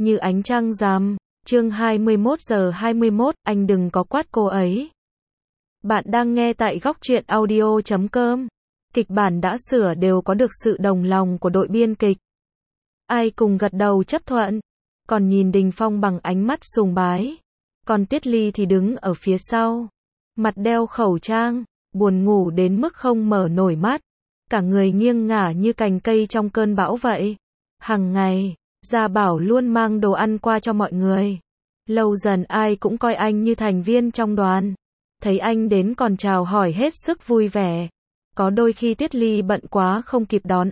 Như ánh trăng rằm. Chương 21:21, anh đừng có quát cô ấy. Bạn đang nghe tại góc truyện audio.com. Kịch bản đã sửa đều có được sự đồng lòng của đội biên kịch. Ai cùng gật đầu chấp thuận. Còn nhìn Đình Phong bằng ánh mắt sùng bái. Còn Tuyết Ly thì đứng ở phía sau. Mặt đeo khẩu trang, buồn ngủ đến mức không mở nổi mắt. Cả người nghiêng ngả như cành cây trong cơn bão vậy. Hằng ngày, Gia Bảo luôn mang đồ ăn qua cho mọi người. Lâu dần ai cũng coi anh như thành viên trong đoàn. Thấy anh đến còn chào hỏi hết sức vui vẻ. Có đôi khi Tuyết Ly bận quá không kịp đón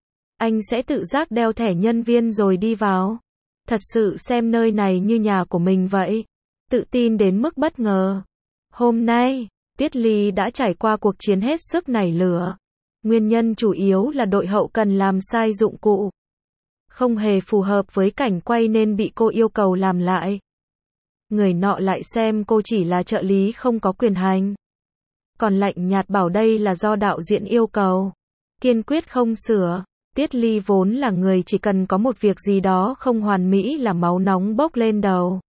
anh sẽ tự giác đeo thẻ nhân viên rồi đi vào. Thật sự xem nơi này như nhà của mình vậy. Tự tin đến mức bất ngờ. Hôm nay, Tuyết Ly đã trải qua cuộc chiến hết sức nảy lửa. Nguyên nhân chủ yếu là đội hậu cần làm sai dụng cụ. Không hề phù hợp với cảnh quay nên bị cô yêu cầu làm lại. Người nọ lại xem cô chỉ là trợ lý không có quyền hành. Còn lạnh nhạt bảo đây là do đạo diễn yêu cầu. Kiên quyết không sửa. Tuyết Ly vốn là người chỉ cần có một việc gì đó không hoàn mỹ là máu nóng bốc lên đầu.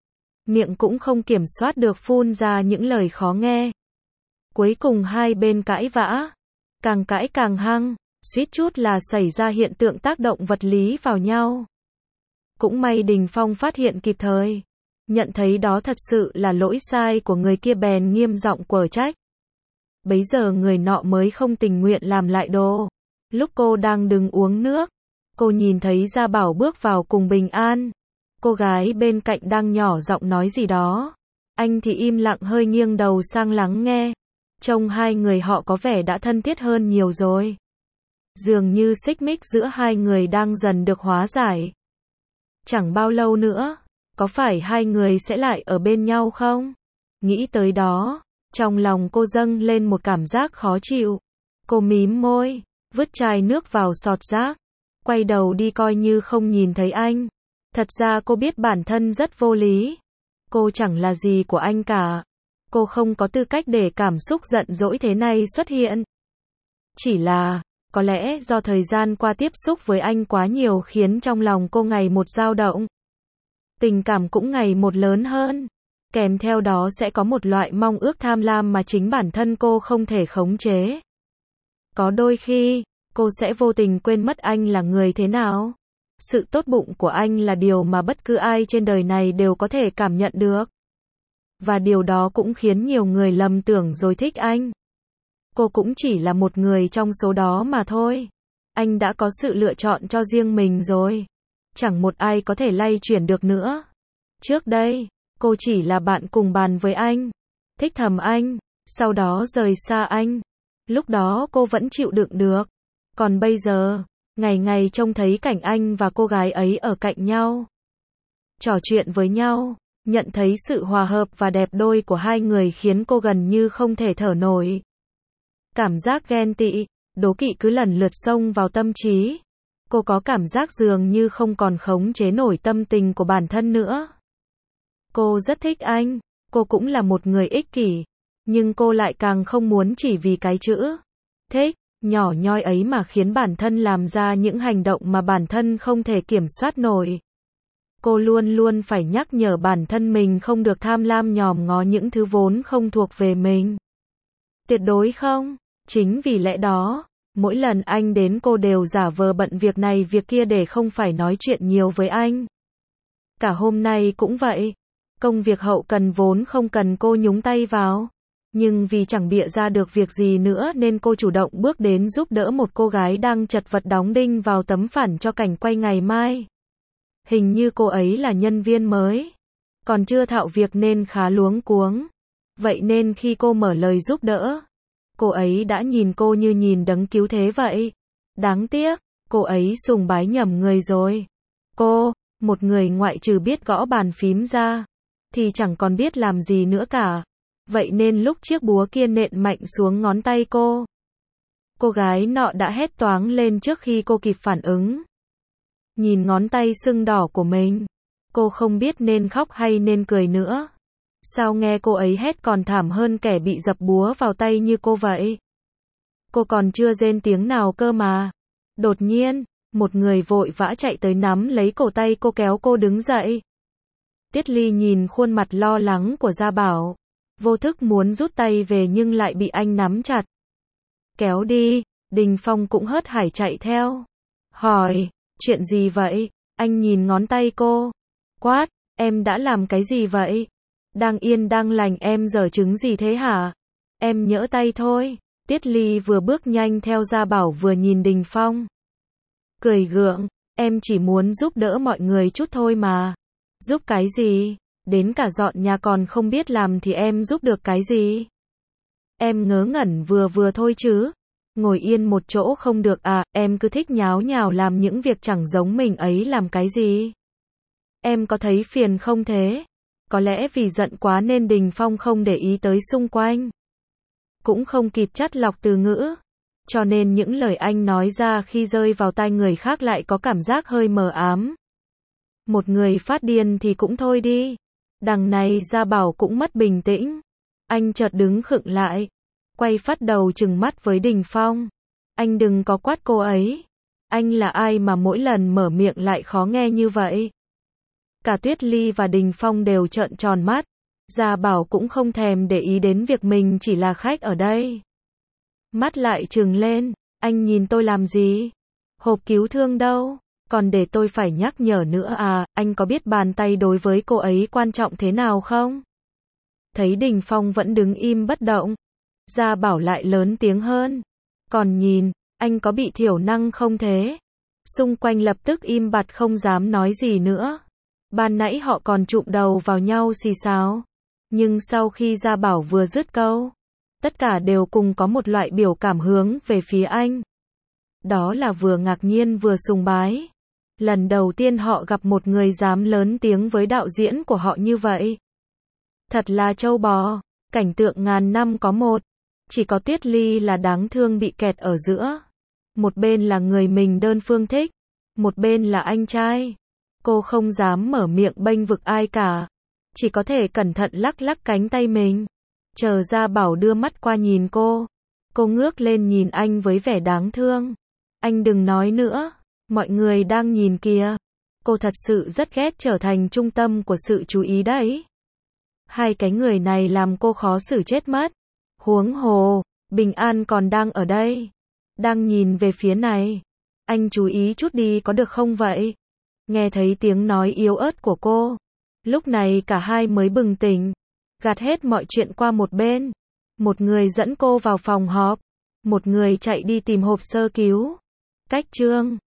Miệng cũng không kiểm soát được phun ra những lời khó nghe. Cuối cùng hai bên cãi vã. Càng cãi càng hăng, suýt chút là xảy ra hiện tượng tác động vật lý vào nhau. Cũng may Đình Phong phát hiện kịp thời. Nhận thấy đó thật sự là lỗi sai của người kia bèn nghiêm giọng quở trách. Bấy giờ người nọ mới không tình nguyện làm lại đồ. Lúc cô đang đứng uống nước, cô nhìn thấy Gia Bảo bước vào cùng Bình An. Cô gái bên cạnh đang nhỏ giọng nói gì đó. Anh thì im lặng hơi nghiêng đầu sang lắng nghe. Trông hai người họ có vẻ đã thân thiết hơn nhiều rồi. Dường như xích mích giữa hai người đang dần được hóa giải. Chẳng bao lâu nữa, có phải hai người sẽ lại ở bên nhau không? Nghĩ tới đó, trong lòng cô dâng lên một cảm giác khó chịu. Cô mím môi, vứt chai nước vào sọt rác, quay đầu đi coi như không nhìn thấy anh. Thật ra cô biết bản thân rất vô lý. Cô chẳng là gì của anh cả. Cô không có tư cách để cảm xúc giận dỗi thế này xuất hiện. Chỉ là, có lẽ do thời gian qua tiếp xúc với anh quá nhiều khiến trong lòng cô ngày một dao động. Tình cảm cũng ngày một lớn hơn. Kèm theo đó sẽ có một loại mong ước tham lam mà chính bản thân cô không thể khống chế. Có đôi khi, cô sẽ vô tình quên mất anh là người thế nào. Sự tốt bụng của anh là điều mà bất cứ ai trên đời này đều có thể cảm nhận được. Và điều đó cũng khiến nhiều người lầm tưởng rồi thích anh. Cô cũng chỉ là một người trong số đó mà thôi. Anh đã có sự lựa chọn cho riêng mình rồi. Chẳng một ai có thể lay chuyển được nữa. Trước đây, cô chỉ là bạn cùng bàn với anh. Thích thầm anh, sau đó rời xa anh. Lúc đó cô vẫn chịu đựng được. Còn bây giờ, ngày ngày trông thấy cảnh anh và cô gái ấy ở cạnh nhau. Trò chuyện với nhau, nhận thấy sự hòa hợp và đẹp đôi của hai người khiến cô gần như không thể thở nổi. Cảm giác ghen tị, đố kỵ cứ lần lượt xông vào tâm trí. Cô có cảm giác dường như không còn khống chế nổi tâm tình của bản thân nữa. Cô rất thích anh, cô cũng là một người ích kỷ. Nhưng cô lại càng không muốn chỉ vì cái chữ thích, nhỏ nhoi ấy mà khiến bản thân làm ra những hành động mà bản thân không thể kiểm soát nổi. Cô luôn luôn phải nhắc nhở bản thân mình không được tham lam nhòm ngó những thứ vốn không thuộc về mình. Tuyệt đối không. Chính vì lẽ đó, mỗi lần anh đến cô đều giả vờ bận việc này việc kia để không phải nói chuyện nhiều với anh. Cả hôm nay cũng vậy. Công việc hậu cần vốn không cần cô nhúng tay vào. Nhưng vì chẳng bịa ra được việc gì nữa nên cô chủ động bước đến giúp đỡ một cô gái đang chật vật đóng đinh vào tấm phản cho cảnh quay ngày mai. Hình như cô ấy là nhân viên mới. Còn chưa thạo việc nên khá luống cuống. Vậy nên khi cô mở lời giúp đỡ, cô ấy đã nhìn cô như nhìn đấng cứu thế vậy. Đáng tiếc, cô ấy sùng bái nhầm người rồi. Cô, một người ngoại trừ biết gõ bàn phím ra, thì chẳng còn biết làm gì nữa cả. Vậy nên lúc chiếc búa kia nện mạnh xuống ngón tay cô gái nọ đã hét toáng lên trước khi cô kịp phản ứng. Nhìn ngón tay sưng đỏ của mình, cô không biết nên khóc hay nên cười nữa. Sao nghe cô ấy hét còn thảm hơn kẻ bị dập búa vào tay như cô vậy. Cô còn chưa rên tiếng nào cơ mà. Đột nhiên, Một người vội vã chạy tới nắm lấy cổ tay cô kéo cô đứng dậy. Tiết Ly nhìn khuôn mặt lo lắng của Gia Bảo, vô thức muốn rút tay về nhưng lại bị anh nắm chặt. Kéo đi, Đình Phong cũng hớt hải chạy theo. Hỏi, chuyện gì vậy? Anh nhìn ngón tay cô. Quát, em đã làm cái gì vậy? Đang yên đang lành em giở trứng gì thế hả? Em nhỡ tay thôi. Tiết Ly vừa bước nhanh theo Gia Bảo vừa nhìn Đình Phong. Cười gượng, em chỉ muốn giúp đỡ mọi người chút thôi mà. Giúp cái gì? Đến cả dọn nhà còn không biết làm thì em giúp được cái gì? Em ngớ ngẩn vừa thôi chứ. Ngồi yên một chỗ không được à, em cứ thích nháo nhào làm những việc chẳng giống mình ấy làm cái gì? Em có thấy phiền không thế? Có lẽ vì giận quá nên Đình Phong không để ý tới xung quanh. Cũng không kịp chắt lọc từ ngữ. Cho nên những lời anh nói ra khi rơi vào tai người khác lại có cảm giác hơi mờ ám. Một người phát điên thì cũng thôi đi. Đằng này Gia Bảo cũng mất bình tĩnh. Anh chợt đứng khựng lại. Quay phát đầu trừng mắt với Đình Phong. Anh đừng có quát cô ấy. Anh là ai mà mỗi lần mở miệng lại khó nghe như vậy? Cả Tuyết Ly và Đình Phong đều trợn tròn mắt. Gia Bảo cũng không thèm để ý đến việc mình chỉ là khách ở đây. Mắt lại trừng lên. Anh nhìn tôi làm gì? Hộp cứu thương đâu? Còn để tôi phải nhắc nhở nữa à, anh có biết bàn tay đối với cô ấy quan trọng thế nào không? Thấy Đình Phong vẫn đứng im bất động. Gia Bảo lại lớn tiếng hơn. Còn nhìn, anh có bị thiểu năng không thế? Xung quanh lập tức im bặt không dám nói gì nữa. Ban nãy họ còn chụm đầu vào nhau xì xào. Nhưng sau khi Gia Bảo vừa dứt câu, tất cả đều cùng có một loại biểu cảm hướng về phía anh. Đó là vừa ngạc nhiên vừa sùng bái. Lần đầu tiên họ gặp một người dám lớn tiếng với đạo diễn của họ như vậy. Thật là trâu bò, cảnh tượng ngàn năm có một. Chỉ có Tuyết Ly là đáng thương bị kẹt ở giữa. Một bên là người mình đơn phương thích, một bên là anh trai. Cô không dám mở miệng bênh vực ai cả. Chỉ có thể cẩn thận lắc lắc cánh tay mình. Chờ Gia Bảo đưa mắt qua nhìn cô. Cô ngước lên nhìn anh với vẻ đáng thương. Anh đừng nói nữa. Mọi người đang nhìn kìa. Cô thật sự rất ghét trở thành trung tâm của sự chú ý đấy. Hai cái người này làm cô khó xử chết mất. Huống hồ, Bình An còn đang ở đây. Đang nhìn về phía này. Anh chú ý chút đi có được không vậy? Nghe thấy tiếng nói yếu ớt của cô. Lúc này cả hai mới bừng tỉnh. Gạt hết mọi chuyện qua một bên. Một người dẫn cô vào phòng họp. Một người chạy đi tìm hộp sơ cứu. Cách chương